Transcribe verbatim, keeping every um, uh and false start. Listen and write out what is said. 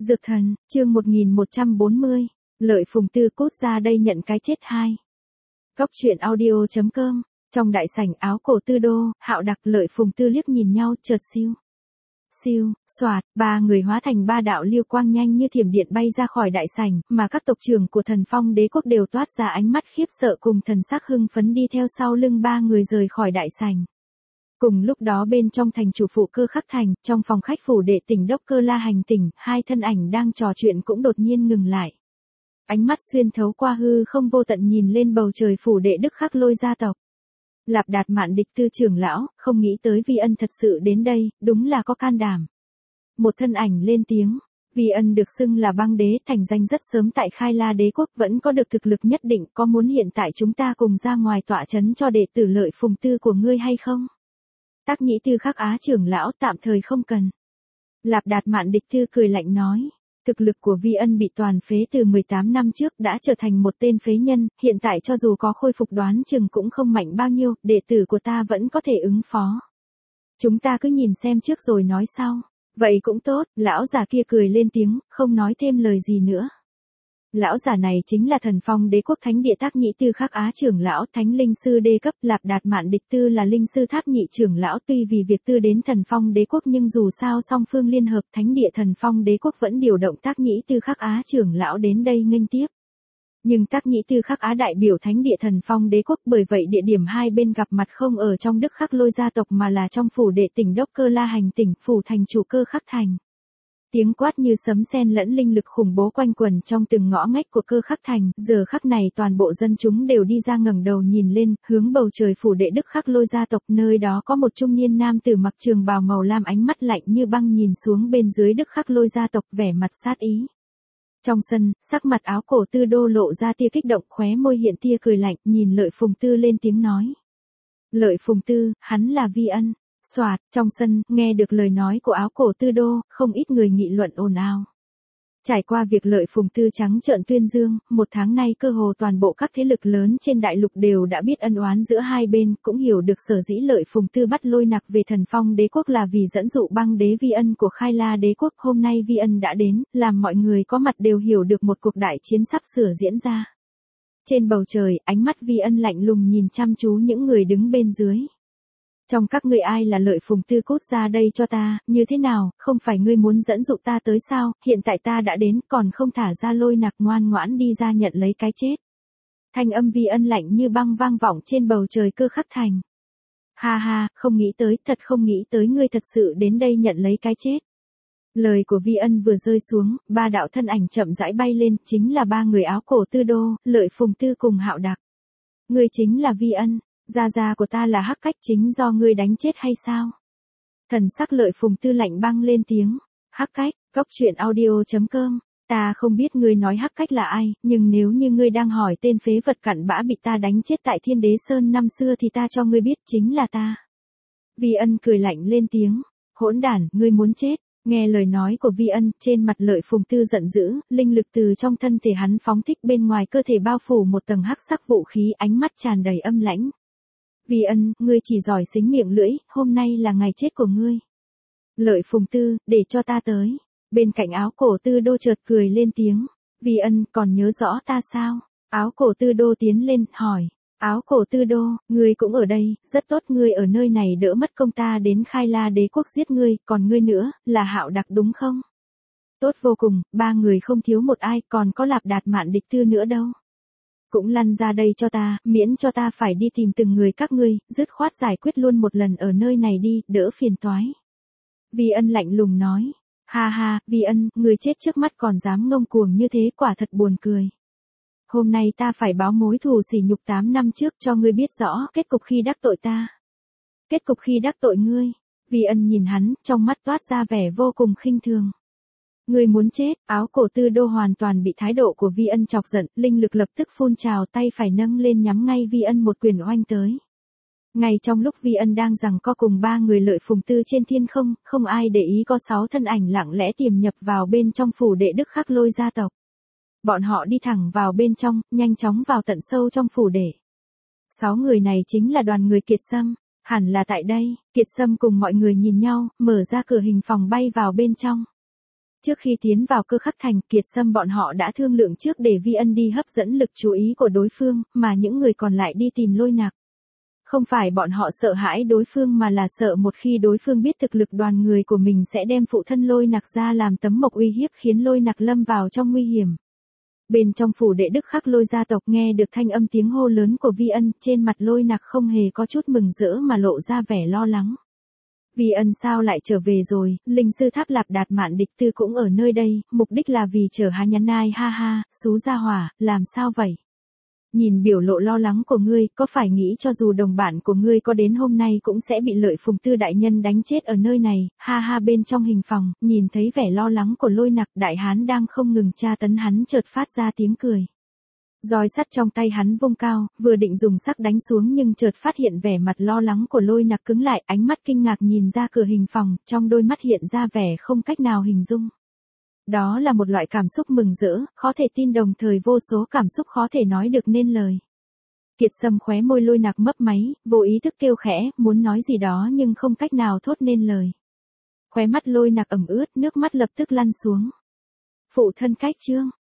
Dược thần, chương một nghìn một trăm bốn mươi, Lợi Phùng Tư cút ra đây nhận cái chết hai. Góc truyện audio chấm com, trong đại sảnh áo cổ Tư Đô, Hạo Đặc Lợi Phùng Tư liếc nhìn nhau chợt siêu. Siêu, xoạt, ba người hóa thành ba đạo lưu quang nhanh như thiểm điện bay ra khỏi đại sảnh, mà các tộc trưởng của Thần Phong Đế quốc đều toát ra ánh mắt khiếp sợ cùng thần sắc hưng phấn đi theo sau lưng ba người rời khỏi đại sảnh. Cùng lúc đó bên trong thành chủ phụ Cơ Khắc Thành, trong phòng khách phủ đệ tỉnh đốc Cơ La Hành tỉnh, hai thân ảnh đang trò chuyện cũng đột nhiên ngừng lại. Ánh mắt xuyên thấu qua hư không vô tận nhìn lên bầu trời phủ đệ Đức Khắc Lôi gia tộc. Lạp Đạt Mạn Địch Tư trưởng lão, không nghĩ tới Vi Ân thật sự đến đây, đúng là có can đảm. Một thân ảnh lên tiếng, Vi Ân được xưng là băng đế, thành danh rất sớm tại Khai La đế quốc, vẫn có được thực lực nhất định, có muốn hiện tại chúng ta cùng ra ngoài tọa trấn cho đệ tử Lợi Phùng Tư của ngươi hay không? Tác Nhĩ Tư Khắc Á trưởng lão tạm thời không cần. Lạp Đạt Mạn Địch Tư cười lạnh nói, thực lực của Vi Ân bị toàn phế từ mười tám năm trước đã trở thành một tên phế nhân, hiện tại cho dù có khôi phục đoán chừng cũng không mạnh bao nhiêu, đệ tử của ta vẫn có thể ứng phó. Chúng ta cứ nhìn xem trước rồi nói sau. Vậy cũng tốt, lão già kia cười lên tiếng, không nói thêm lời gì nữa. Lão già này chính là Thần Phong Đế quốc Thánh địa Tác Nhĩ Tư Khắc Á trưởng lão, Thánh linh sư đê cấp. Lạp Đạt Mạn Địch Tư là linh sư tháp nhị trưởng lão, tuy vì việc tư đến Thần Phong Đế quốc nhưng dù sao song phương liên hợp, Thánh địa Thần Phong Đế quốc vẫn điều động Tác Nhĩ Tư Khắc Á trưởng lão đến đây nghênh tiếp. Nhưng Tác Nhĩ Tư Khắc Á đại biểu Thánh địa Thần Phong Đế quốc, bởi vậy địa điểm hai bên gặp mặt không ở trong Đức Khắc Lôi gia tộc mà là trong phủ đệ tỉnh đốc Cơ La Hành tỉnh, phủ thành chủ Cơ Khắc Thành. Tiếng quát như sấm sét lẫn linh lực khủng bố quanh quẩn trong từng ngõ ngách của Cơ Khắc Thành, giờ khắc này toàn bộ dân chúng đều đi ra ngẩng đầu nhìn lên, hướng bầu trời phủ đệ Đức Khắc Lôi gia tộc, nơi đó có một trung niên nam tử mặc trường bào màu lam, ánh mắt lạnh như băng nhìn xuống bên dưới Đức Khắc Lôi gia tộc, vẻ mặt sát ý. Trong sân, sắc mặt áo cổ Tư Đô lộ ra tia kích động, khóe môi hiện tia cười lạnh, nhìn Lợi Phùng Tư lên tiếng nói. Lợi Phùng Tư, hắn là Vi Ân. Soạt, trong sân, nghe được lời nói của áo cổ Tư Đô, không ít người nghị luận ồn ào. Trải qua việc Lợi Phùng Tư trắng trợn tuyên dương, một tháng nay cơ hồ toàn bộ các thế lực lớn trên đại lục đều đã biết ân oán giữa hai bên, cũng hiểu được sở dĩ Lợi Phùng Tư bắt Lôi Nặc về Thần Phong Đế quốc là vì dẫn dụ băng đế Vi Ân của Khai La đế quốc. Hôm nay Vi Ân đã đến, làm mọi người có mặt đều hiểu được một cuộc đại chiến sắp sửa diễn ra. Trên bầu trời, ánh mắt Vi Ân lạnh lùng nhìn chăm chú những người đứng bên dưới. Trong các ngươi ai là Lợi Phùng Tư, cút ra đây cho ta, như thế nào, không phải ngươi muốn dẫn dụ ta tới sao, hiện tại ta đã đến, còn không thả ra Lôi Nặc, ngoan ngoãn đi ra nhận lấy cái chết. Thanh âm Vi Ân lạnh như băng vang vọng trên bầu trời Cơ Khắc Thành. Ha ha, không nghĩ tới, thật không nghĩ tới ngươi thật sự đến đây nhận lấy cái chết. Lời của Vi Ân vừa rơi xuống, ba đạo thân ảnh chậm rãi bay lên, chính là ba người áo cổ Tư Đô, Lợi Phùng Tư cùng Hạo Đặc. Ngươi chính là Vi Ân. Gia gia của ta là Hắc Cách, chính do ngươi đánh chết hay sao? Thần sắc Lợi Phùng Tư lạnh băng lên tiếng. Hắc Cách, góc truyện audio chấm com, ta không biết ngươi nói Hắc Cách là ai, nhưng nếu như ngươi đang hỏi tên phế vật cặn bã bị ta đánh chết tại Thiên Đế Sơn năm xưa thì ta cho ngươi biết chính là ta. Vi Ân cười lạnh lên tiếng. Hỗn đản, ngươi muốn chết. Nghe lời nói của Vi Ân, trên mặt Lợi Phùng Tư giận dữ, linh lực từ trong thân thể hắn phóng thích, bên ngoài cơ thể bao phủ một tầng hắc sắc vũ khí, ánh mắt tràn đầy âm lãnh. Vi Ân, ngươi chỉ giỏi xính miệng lưỡi, hôm nay là ngày chết của ngươi. Lợi Phùng Tư, để cho ta tới. Bên cạnh áo cổ Tư Đô chợt cười lên tiếng. Vi Ân, còn nhớ rõ ta sao? Áo cổ Tư Đô tiến lên, hỏi. Áo cổ Tư Đô, ngươi cũng ở đây, rất tốt, ngươi ở nơi này đỡ mất công ta đến Khai La đế quốc giết ngươi, còn ngươi nữa, là Hạo Đặc đúng không? Tốt vô cùng, ba người không thiếu một ai, còn có Lạp Đạt Mạn Địch Tư nữa đâu. Cũng lăn ra đây cho ta, miễn cho ta phải đi tìm từng người các ngươi, dứt khoát giải quyết luôn một lần ở nơi này đi, đỡ phiền toái. Vi Ân lạnh lùng nói. Ha ha, Vi Ân, người chết trước mắt còn dám ngông cuồng như thế, quả thật buồn cười. Hôm nay ta phải báo mối thù sỉ nhục tám năm trước cho ngươi biết rõ kết cục khi đắc tội ta. Kết cục khi đắc tội ngươi. Vi Ân nhìn hắn, trong mắt toát ra vẻ vô cùng khinh thường. Ngươi muốn chết, áo cổ Tư Đô hoàn toàn bị thái độ của Vi Ân chọc giận, linh lực lập tức phun trào, tay phải nâng lên nhắm ngay Vi Ân một quyền oanh tới. Ngay trong lúc Vi Ân đang giằng co cùng ba người Lợi Phùng Tư trên thiên không, không ai để ý có sáu thân ảnh lặng lẽ tiềm nhập vào bên trong phủ đệ Đức Khắc Lôi gia tộc. Bọn họ đi thẳng vào bên trong, nhanh chóng vào tận sâu trong phủ đệ. Sáu người này chính là đoàn người Kiệt Sâm, hẳn là tại đây. Kiệt Sâm cùng mọi người nhìn nhau, mở ra cửa hình phòng bay vào bên trong. Trước khi tiến vào Cơ Khắc Thành, Kiệt Sâm bọn họ đã thương lượng trước để Vi Ân đi hấp dẫn lực chú ý của đối phương, mà những người còn lại đi tìm Lôi Nặc. Không phải bọn họ sợ hãi đối phương mà là sợ một khi đối phương biết thực lực đoàn người của mình sẽ đem phụ thân Lôi Nặc ra làm tấm mộc uy hiếp khiến Lôi Nặc lâm vào trong nguy hiểm. Bên trong phủ đệ Đức Khắc Lôi gia tộc nghe được thanh âm tiếng hô lớn của Vi Ân, trên mặt Lôi Nặc không hề có chút mừng rỡ mà lộ ra vẻ lo lắng. Vi Ân sao lại trở về rồi, linh sư Tháp Lạp Đạt Mạn Địch Tư cũng ở nơi đây, mục đích là vì chờ Hà Nhắn Nai ha ha, xú gia hỏa, làm sao vậy? Nhìn biểu lộ lo lắng của ngươi, có phải nghĩ cho dù đồng bạn của ngươi có đến hôm nay cũng sẽ bị Lợi Phùng Tư đại nhân đánh chết ở nơi này, ha ha. Bên trong hình phòng, nhìn thấy vẻ lo lắng của Lôi Nặc, đại hán đang không ngừng tra tấn hắn chợt phát ra tiếng cười. Roi sắt trong tay hắn vung cao, vừa định dùng sắc đánh xuống nhưng chợt phát hiện vẻ mặt lo lắng của Lôi Nặc cứng lại, ánh mắt kinh ngạc nhìn ra cửa hình phòng, trong đôi mắt hiện ra vẻ không cách nào hình dung. Đó là một loại cảm xúc mừng rỡ, khó thể tin đồng thời vô số cảm xúc khó thể nói được nên lời. Kiệt Sâm khóe môi Lôi Nặc mấp máy, vô ý thức kêu khẽ, muốn nói gì đó nhưng không cách nào thốt nên lời. Khóe mắt Lôi Nặc ẩm ướt, nước mắt lập tức lăn xuống. Phụ thân cách trương.